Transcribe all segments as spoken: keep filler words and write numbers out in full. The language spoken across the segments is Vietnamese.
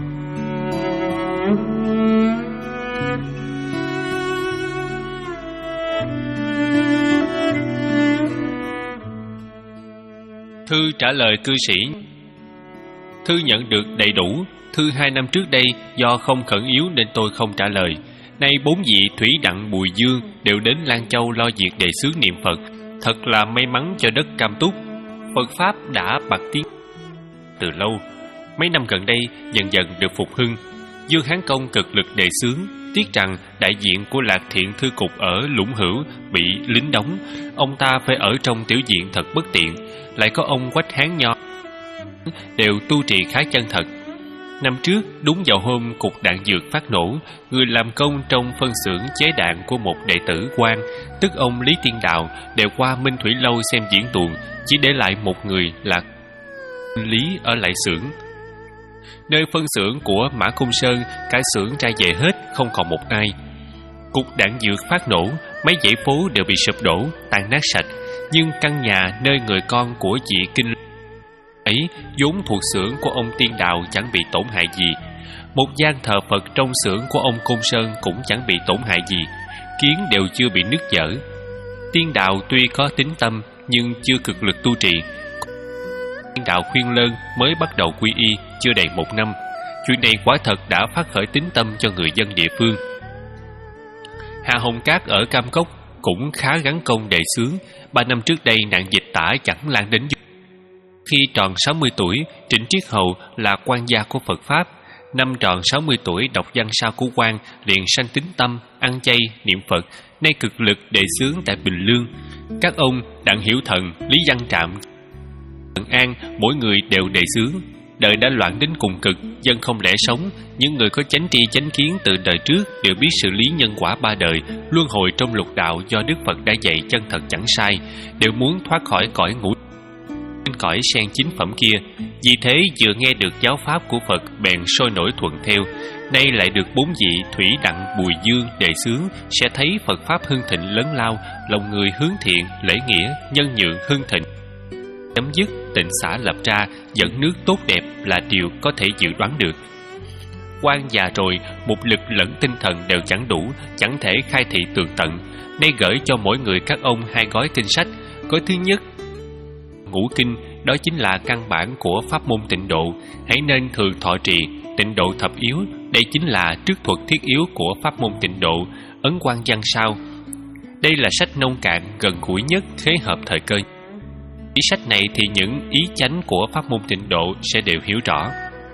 Thư trả lời cư sĩ. Thư nhận được đầy đủ. Thư hai năm trước đây do không khẩn yếu nên tôi không trả lời. Nay bốn vị Thủy Đặng Bùi Dương đều đến Lan Châu lo việc đề xướng niệm Phật. Thật là may mắn cho đất Cam Túc. Phật Pháp đã bạc tiến từ lâu. Mấy năm gần đây dần dần được phục hưng. Dương Hán Công cực lực đề xướng. Tiếc rằng đại diện của Lạc Thiện Thư Cục ở Lũng Hữu bị lính đóng. Ông ta phải ở trong tiểu diện thật bất tiện. Lại có ông Quách Hán Nho đều tu trì khá chân thật. Năm trước, đúng vào hôm cục đạn dược phát nổ, người làm công trong phân xưởng chế đạn của một đệ tử quan, tức ông Lý Tiên Đạo, đều qua Minh Thủy Lâu xem diễn tuồng, chỉ để lại một người là Lý ở lại xưởng. Nơi phân xưởng của Mã Công Sơn, cả xưởng ra về hết, không còn một ai. Cục đạn dược phát nổ, mấy dãy phố đều bị sụp đổ, tan nát sạch, nhưng căn nhà nơi người con của chị Kinh ấy vốn thuộc xưởng của ông Tiên Đạo chẳng bị tổn hại gì. Một gian thờ Phật trong xưởng của ông Côn Sơn cũng chẳng bị tổn hại gì, kiến đều chưa bị nứt vỡ. Tiên Đạo tuy có tín tâm nhưng chưa cực lực tu trì. Tiên Đạo khuyên lơn mới bắt đầu quy y chưa đầy một năm. Chuyện này quả thật đã phát khởi tín tâm cho người dân địa phương. Hà Hồng Cát ở Cam Cốc cũng khá gắn công đề xướng. Ba năm trước đây nạn dịch tả chẳng lan đến. Khi tròn sáu mươi tuổi, Trịnh Triết Hầu là quan gia của Phật Pháp. Năm tròn sáu mươi tuổi đọc văn sao của quan, liền sanh tín tâm, ăn chay, niệm Phật, nay cực lực đề xướng tại Bình Lương. Các ông Đặng Hiểu Thần, Lý Văn Trạm, Tần An, mỗi người đều đề xướng. Đời đã loạn đến cùng cực, dân không lẽ sống. Những người có chánh tri chánh kiến từ đời trước đều biết xử lý nhân quả ba đời, luân hồi trong lục đạo do Đức Phật đã dạy chân thật chẳng sai, đều muốn thoát khỏi cõi ngũ cõi sen chính phẩm kia. Vì thế vừa nghe được giáo pháp của Phật bèn sôi nổi thuận theo. Nay lại được bốn vị Thủy Đặng Bùi Dương đề xướng, sẽ thấy Phật pháp hưng thịnh lớn lao, lòng người hướng thiện, lễ nghĩa, nhân nhượng hưng thịnh, chấm dứt, tịnh xã lập ra, dẫn nước tốt đẹp là điều có thể dự đoán được. Quan già rồi, một lực lẫn tinh thần đều chẳng đủ, chẳng thể khai thị tường tận. Nay gửi cho mỗi người các ông hai gói kinh sách. Gói thứ nhất, Ngũ Kinh, đó chính là căn bản của pháp môn tịnh độ, hãy nên thường thọ trì. Tịnh độ thập yếu, đây chính là trước thuật thiết yếu của pháp môn tịnh độ. Ấn Quan Văn Sao, đây là sách nông cạn, gần gũi nhất, thế hợp thời cơ. Ý sách này thì những ý chánh của pháp môn tịnh độ sẽ đều hiểu rõ.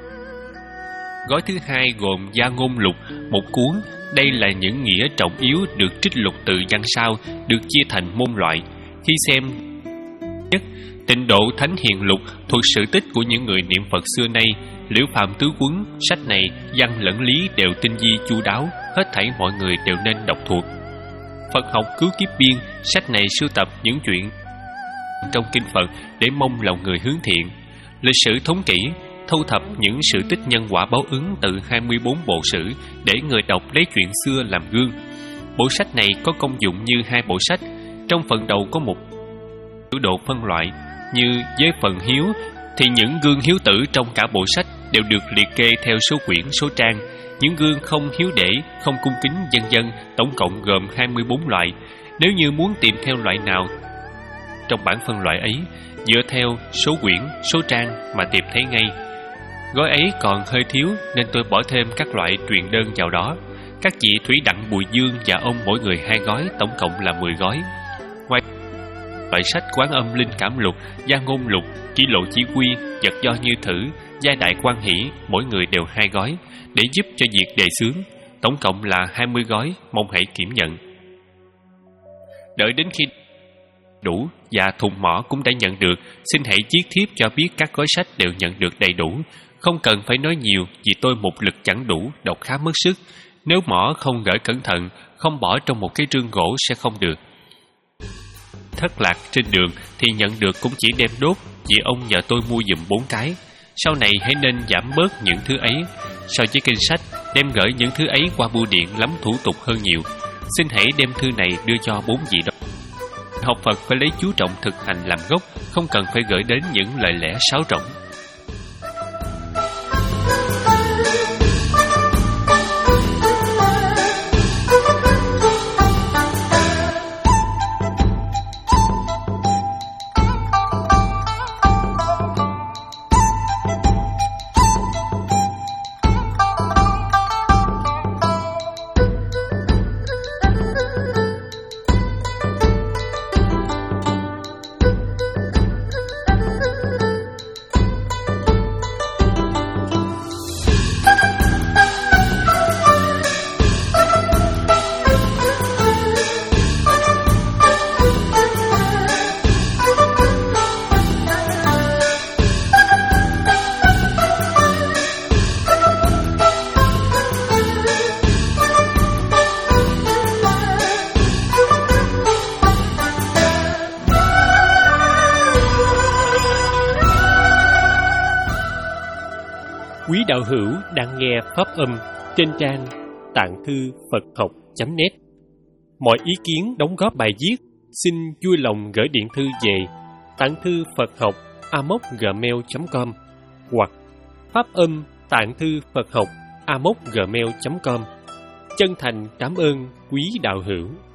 Gói thứ hai gồm Gia Ngôn Lục, một cuốn. Đây là những nghĩa trọng yếu được trích lục từ văn sao, được chia thành môn loại. Khi xem nhất, Tịnh độ Thánh Hiền Lục, thuộc sự tích của những người niệm Phật xưa nay. Liễu Phàm Tứ Quấn, sách này văn lẫn lý đều tinh vi chu đáo, hết thảy mọi người đều nên đọc thuộc. Phật học cứu kiếp biên, sách này sưu tập những chuyện trong kinh Phật để mong lòng người hướng thiện. Lịch sử thống kỷ, thu thập những sự tích nhân quả báo ứng từ hai mươi bốn bộ sử để người đọc lấy chuyện xưa làm gương. Bộ sách này có công dụng như hai bộ sách. Trong phần đầu có một độ phân loại, như với phần hiếu thì những gương hiếu tử trong cả bộ sách đều được liệt kê theo số quyển, số trang. Những gương không hiếu để, không cung kính vân vân, tổng cộng gồm hai mươi bốn loại. Nếu như muốn tìm theo loại nào trong bản phân loại ấy, dựa theo số quyển, số trang mà tìm thấy ngay. Gói ấy còn hơi thiếu nên tôi bỏ thêm các loại truyền đơn vào đó. Các chị Thủy Đặng Bùi Dương và ông mỗi người hai gói, tổng cộng là mười gói. Ngoài loại sách Quán Âm Linh Cảm Lục, Gia Ngôn Lục, Chỉ Lộ Chỉ Quy, Vật Do Như Thử, Giai Đại Quan Hỷ, mỗi người đều hai gói để giúp cho việc đề xướng. Tổng cộng là hai mươi gói, mong hãy kiểm nhận. Đợi đến khi đủ và thùng mỏ cũng đã nhận được, xin hãy viết thiếp cho biết các gói sách đều nhận được đầy đủ. Không cần phải nói nhiều vì tôi một lực chẳng đủ, đọc khá mất sức. Nếu mỏ không gửi cẩn thận, không bỏ trong một cái trương gỗ sẽ không được. Thất lạc trên đường thì nhận được cũng chỉ đem đốt, vì ông nhờ tôi mua giùm bốn cái. Sau này hãy nên giảm bớt những thứ ấy. So với kinh sách, đem gửi những thứ ấy qua bưu điện lắm thủ tục hơn nhiều. Xin hãy đem thư này đưa cho bốn vị đó. Học Phật phải lấy chú trọng thực hành làm gốc, không cần phải gửi đến những lời lẽ sáo rỗng. Quý đạo hữu đang nghe pháp âm trên trang tạng thư Phật học chấm net. Mọi ý kiến đóng góp bài viết xin vui lòng gửi điện thư về tạng thư Phật học a m o c gmail chấm com hoặc pháp âm tạng thư Phật học a m o c gmail chấm com. Chân thành cảm ơn quý đạo hữu.